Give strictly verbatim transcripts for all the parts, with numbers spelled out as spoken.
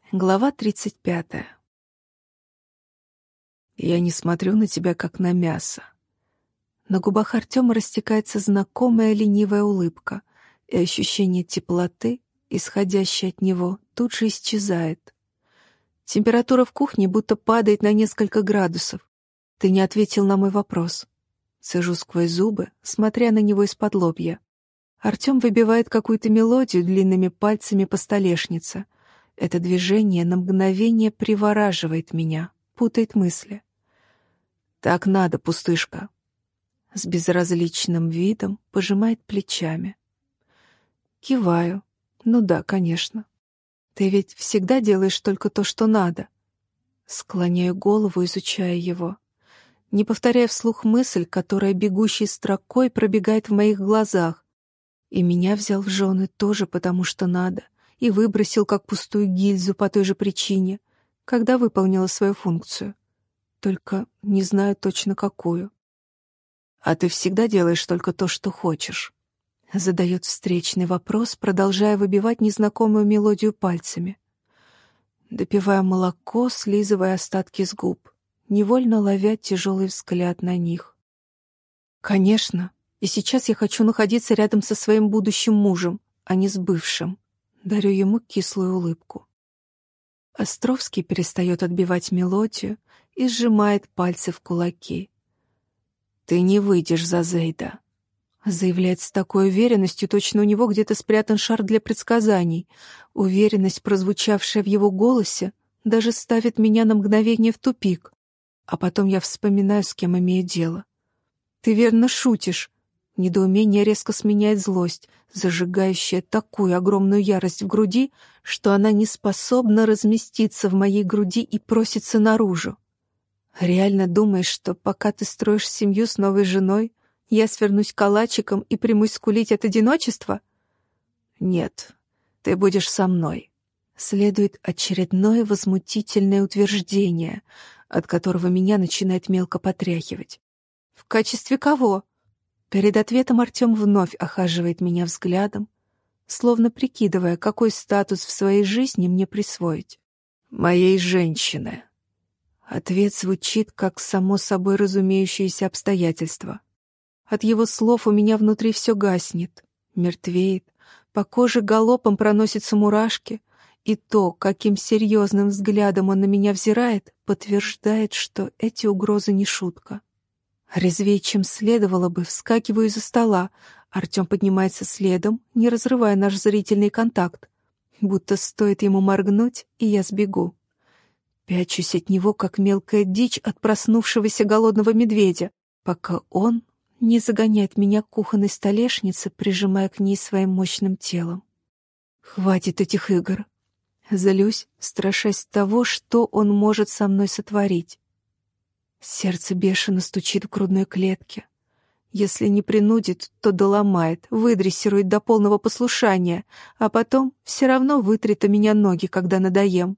Глава тридцать пятая. Я не смотрю на тебя, как на мясо. На губах Артема растекается знакомая ленивая улыбка, и ощущение теплоты, исходящее от него, тут же исчезает. Температура в кухне будто падает на несколько градусов. Ты не ответил на мой вопрос. Цежу сквозь зубы, смотря на него из-под лобья. Артем выбивает какую-то мелодию длинными пальцами по столешнице. Это движение на мгновение привораживает меня, путает мысли. «Так надо, пустышка». С безразличным видом пожимает плечами. Киваю. «Ну да, конечно. Ты ведь всегда делаешь только то, что надо». Склоняю голову, изучая его. Не повторяя вслух мысль, которая бегущей строкой пробегает в моих глазах. И меня взял в жены тоже потому, что надо. И выбросил как пустую гильзу по той же причине, когда выполнила свою функцию. Только не знаю точно какую. «А ты всегда делаешь только то, что хочешь?» Задает встречный вопрос, продолжая выбивать незнакомую мелодию пальцами. Допивая молоко, слизывая остатки с губ, невольно ловя тяжелый взгляд на них. «Конечно, и сейчас я хочу находиться рядом со своим будущим мужем, а не с бывшим». Дарю ему кислую улыбку. Островский перестает отбивать мелодию и сжимает пальцы в кулаки. «Ты не выйдешь за Зейда», — заявляет с такой уверенностью, точно у него где-то спрятан шар для предсказаний. Уверенность, прозвучавшая в его голосе, даже ставит меня на мгновение в тупик. А потом я вспоминаю, с кем имею дело. «Ты верно шутишь». Недоумение резко сменяет злость, зажигающая такую огромную ярость в груди, что она не способна разместиться в моей груди и просится наружу. «Реально думаешь, что пока ты строишь семью с новой женой, я свернусь калачиком и примусь скулить от одиночества?» «Нет, ты будешь со мной». Следует очередное возмутительное утверждение, от которого меня начинает мелко потряхивать. «В качестве кого?» Перед ответом Артем вновь охаживает меня взглядом, словно прикидывая, какой статус в своей жизни мне присвоить. «Моей женщины». Ответ звучит, как само собой разумеющееся обстоятельство. От его слов у меня внутри все гаснет, мертвеет, по коже галопом проносятся мурашки, и то, каким серьезным взглядом он на меня взирает, подтверждает, что эти угрозы не шутка. Резвее, чем следовало бы, вскакиваю из-за стола. Артем поднимается следом, не разрывая наш зрительный контакт. Будто стоит ему моргнуть, и я сбегу. Пячусь от него, как мелкая дичь от проснувшегося голодного медведя, пока он не загоняет меня к кухонной столешнице, прижимая к ней своим мощным телом. Хватит этих игр. Злюсь, страшась того, что он может со мной сотворить. Сердце бешено стучит в грудной клетке. Если не принудит, то доломает, выдрессирует до полного послушания, а потом все равно вытрет у меня ноги, когда надоем.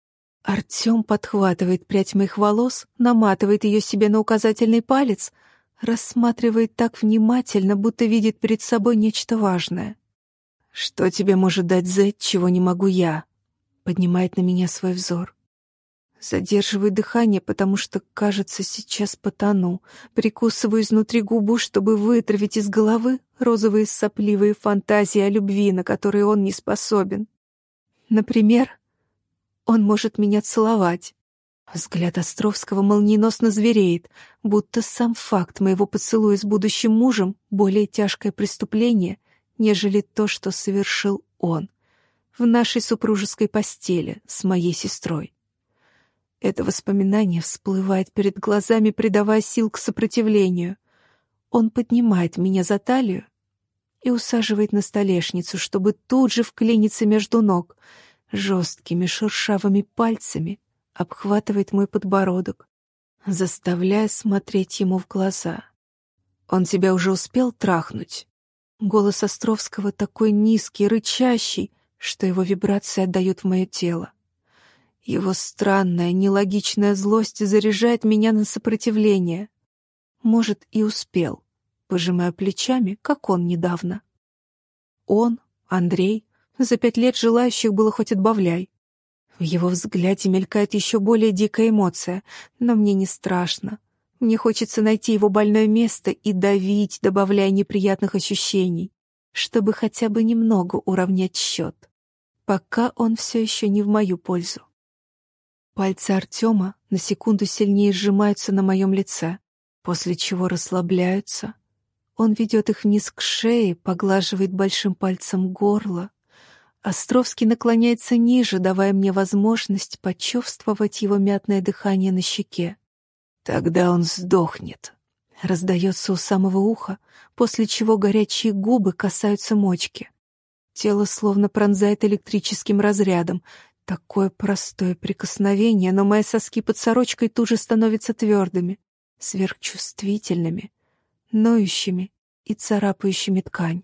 Артем подхватывает прядь моих волос, наматывает ее себе на указательный палец, рассматривает так внимательно, будто видит перед собой нечто важное. «Что тебе может дать Зет, чего не могу я?» Поднимает на меня свой взор. Задерживаю дыхание, потому что, кажется, сейчас потону. Прикусываю изнутри губу, чтобы вытравить из головы розовые сопливые фантазии о любви, на которые он не способен. Например, он может меня целовать. Взгляд Островского молниеносно звереет, будто сам факт моего поцелуя с будущим мужем более тяжкое преступление, нежели то, что совершил он в нашей супружеской постели с моей сестрой. Это воспоминание всплывает перед глазами, придавая сил к сопротивлению. Он поднимает меня за талию и усаживает на столешницу, чтобы тут же вклиниться между ног, жесткими шершавыми пальцами обхватывает мой подбородок, заставляя смотреть ему в глаза. «Он тебя уже успел трахнуть?» Голос Островского такой низкий, рычащий, что его вибрации отдают в мое тело. Его странная, нелогичная злость заряжает меня на сопротивление. Может, и успел, пожимая плечами, как он недавно. Он, Андрей, за пять лет желающих было хоть отбавляй. В его взгляде мелькает еще более дикая эмоция, но мне не страшно. Мне хочется найти его больное место и давить, добавляя неприятных ощущений, чтобы хотя бы немного уравнять счет. Пока он все еще не в мою пользу. Пальцы Артема на секунду сильнее сжимаются на моем лице, после чего расслабляются. Он ведет их вниз к шее, поглаживает большим пальцем горло. Островский наклоняется ниже, давая мне возможность почувствовать его мятное дыхание на щеке. «Тогда он сдохнет», — раздается у самого уха, после чего горячие губы касаются мочки. Тело словно пронзает электрическим разрядом. Такое простое прикосновение, но мои соски под сорочкой тут же становятся твердыми, сверхчувствительными, ноющими и царапающими ткань.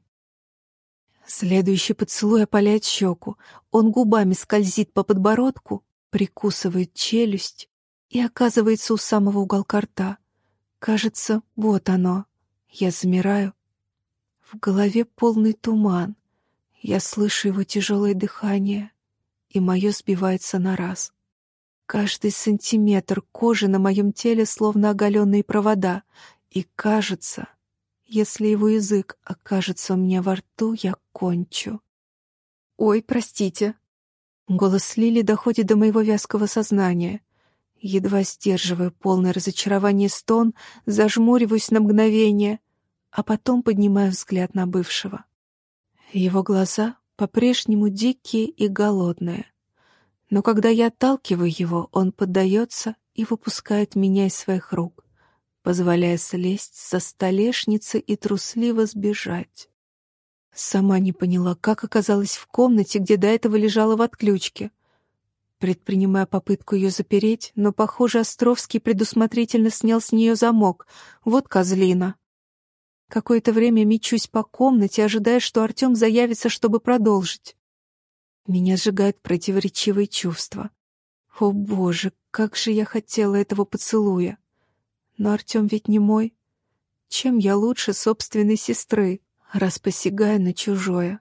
Следующий поцелуй опаляет щеку. Он губами скользит по подбородку, прикусывает челюсть и оказывается у самого уголка рта. Кажется, вот оно. Я замираю. В голове полный туман. Я слышу его тяжелое дыхание, и мое сбивается на раз. Каждый сантиметр кожи на моем теле словно оголенные провода, и кажется, если его язык окажется у меня во рту, я кончу. «Ой, простите». Голос Лили доходит до моего вязкого сознания. Едва сдерживаю полное разочарование стон, зажмуриваюсь на мгновение, а потом поднимаю взгляд на бывшего. Его глаза по-прежнему дикие и голодные. Но когда я отталкиваю его, он поддается и выпускает меня из своих рук, позволяя слезть со столешницы и трусливо сбежать. Сама не поняла, как оказалась в комнате, где до этого лежала в отключке. Предпринимая попытку ее запереть, но, похоже, Островский предусмотрительно снял с нее замок. Вот козлина. Какое-то время мечусь по комнате, ожидая, что Артем заявится, чтобы продолжить. Меня сжигают противоречивые чувства. О, Боже, как же я хотела этого поцелуя! Но Артем ведь не мой. Чем я лучше собственной сестры, раз посягаю на чужое?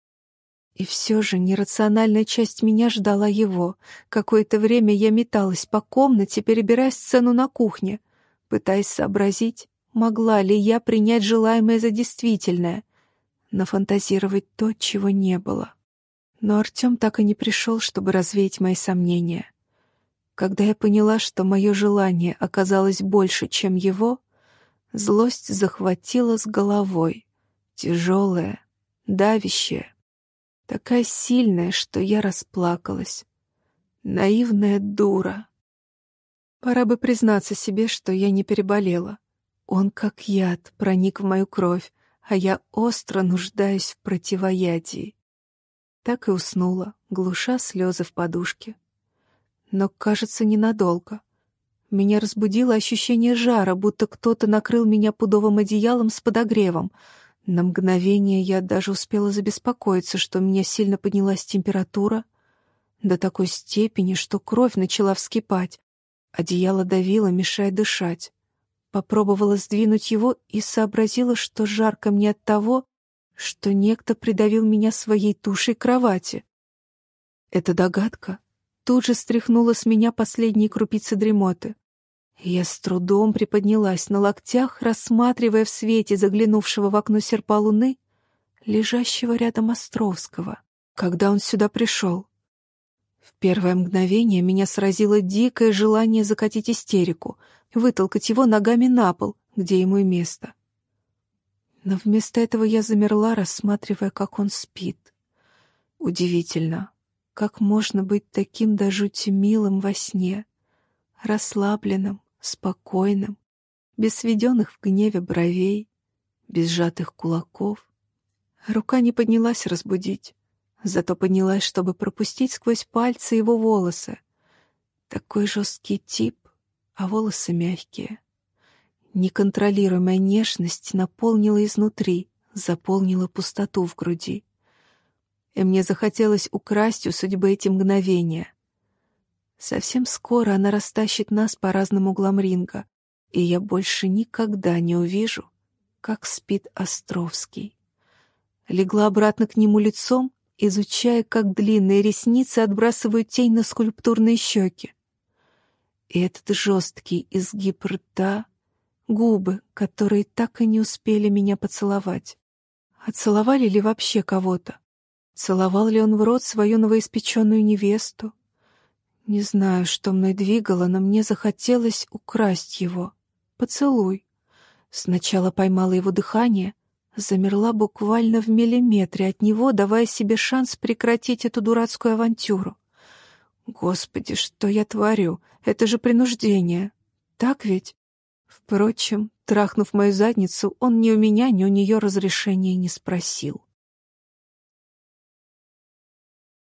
И все же нерациональная часть меня ждала его. Какое-то время я металась по комнате, перебирая сцену на кухне, пытаясь сообразить, могла ли я принять желаемое за действительное, нафантазировать то, чего не было. Но Артем так и не пришел, чтобы развеять мои сомнения. Когда я поняла, что мое желание оказалось больше, чем его, злость захватила с головой, тяжелая, давящая, такая сильная, что я расплакалась. Наивная дура. Пора бы признаться себе, что я не переболела. Он, как яд, проник в мою кровь, а я остро нуждаюсь в противоядии. Так и уснула, глуша слезы в подушке. Но, кажется, ненадолго. Меня разбудило ощущение жара, будто кто-то накрыл меня пудовым одеялом с подогревом. На мгновение я даже успела забеспокоиться, что у меня сильно поднялась температура, до такой степени, что кровь начала вскипать. Одеяло давило, мешая дышать. Попробовала сдвинуть его и сообразила, что жарко мне от того, что некто придавил меня своей тушей к кровати. Эта догадка тут же стряхнула с меня последние крупицы дремоты. Я с трудом приподнялась на локтях, рассматривая в свете заглянувшего в окно серпа луны лежащего рядом Островского, когда он сюда пришел. В первое мгновение меня сразило дикое желание закатить истерику, вытолкать его ногами на пол, где ему и место. Но вместо этого я замерла, рассматривая, как он спит. Удивительно, как можно быть таким до жути милым во сне, расслабленным, спокойным, без сведенных в гневе бровей, без сжатых кулаков. Рука не поднялась разбудить, зато поднялась, чтобы пропустить сквозь пальцы его волосы. Такой жесткий тип, а волосы мягкие. Неконтролируемая нежность наполнила изнутри, заполнила пустоту в груди. И мне захотелось украсть у судьбы эти мгновения. Совсем скоро она растащит нас по разным углам ринга, и я больше никогда не увижу, как спит Островский. Легла обратно к нему лицом изучая, как длинные ресницы отбрасывают тень на скульптурные щеки. И этот жесткий изгиб рта, губы, которые так и не успели меня поцеловать. А целовали ли вообще кого-то? Целовал ли он в рот свою новоиспеченную невесту? Не знаю, что мной двигало, но мне захотелось украсть его. Поцелуй. Сначала поймала его дыхание, замерла буквально в миллиметре от него, давая себе шанс прекратить эту дурацкую авантюру. Господи, что я творю? Это же принуждение. Так ведь? Впрочем, трахнув мою задницу, он ни у меня, ни у нее разрешения не спросил.